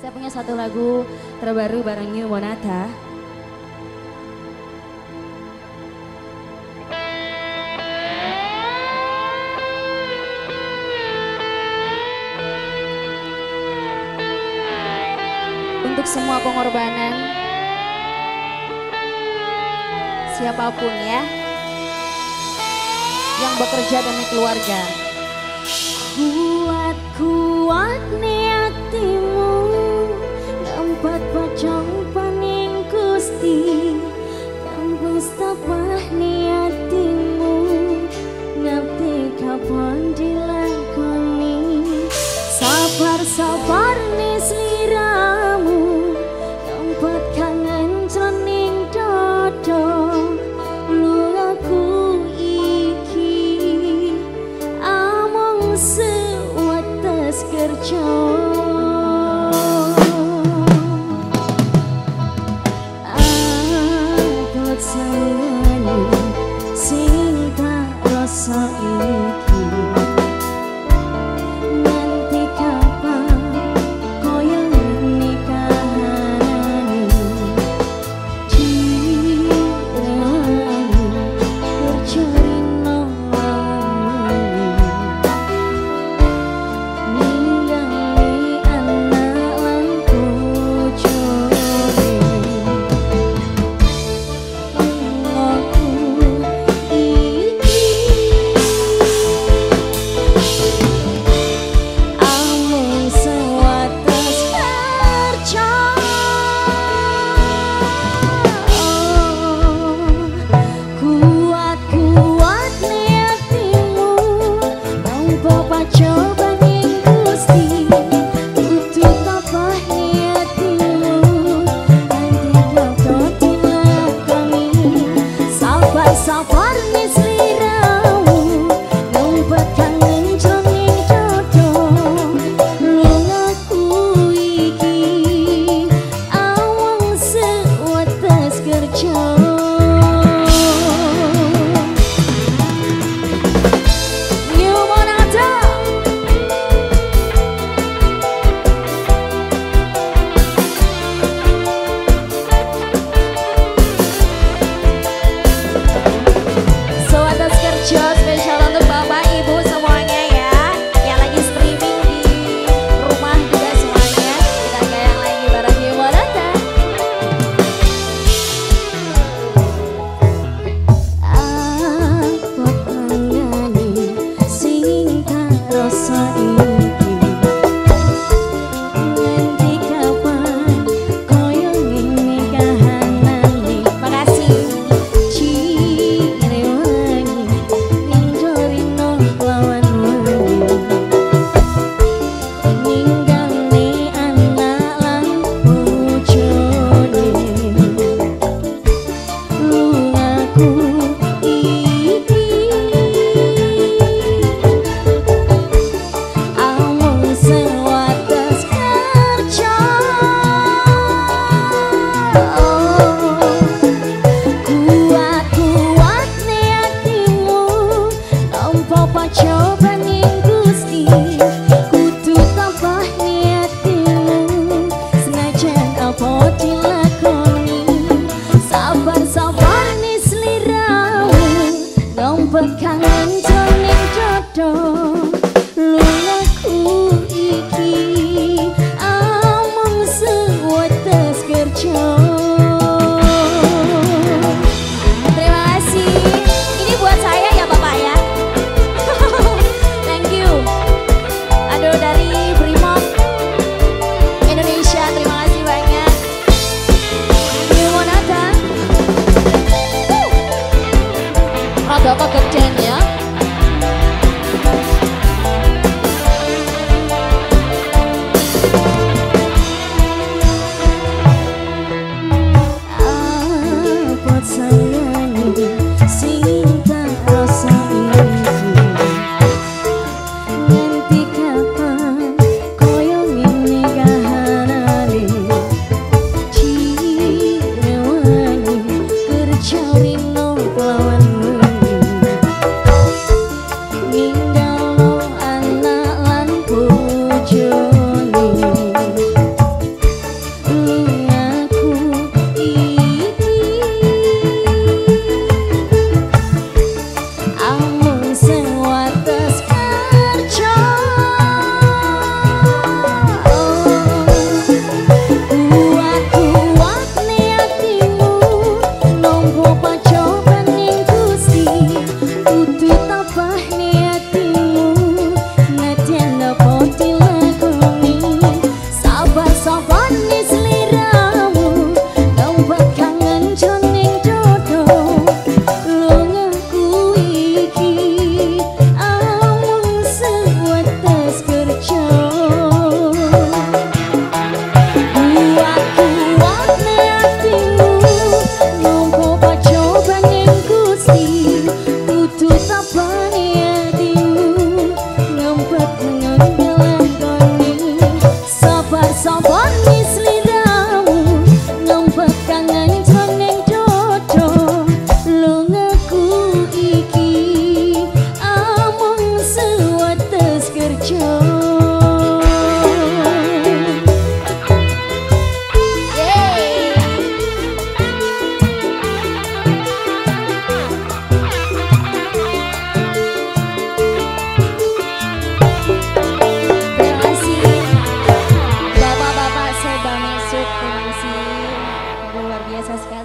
Saya punya satu lagu terbaru bareng New Monata. Untuk semua pengorbanan, siapapun ya, yang bekerja demi keluarga. Kuat hatimu, nampat pacang paning Gusti, gampang stabah hatimu, ngerti kapan dilakoni. Sabar nih sliramu, nampat kangen jroning dodo, lugaku iki among sewates kerja. Abot sayangane sing tak rasa iki, nanti kapan koyo nikahanane dirani bercerino ninggali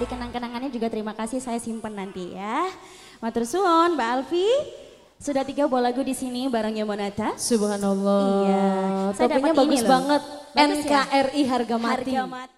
kenang-kenangannya juga terima kasih, saya simpen nanti ya. Matur suwun Mbak Alfi. Sudah 3 buah lagu di sini bareng Yamonata. Subhanallah. Iya. Saya Topinya dapat bagus ini loh. banget. Bagus ya? NKRI harga mati. Harga mati.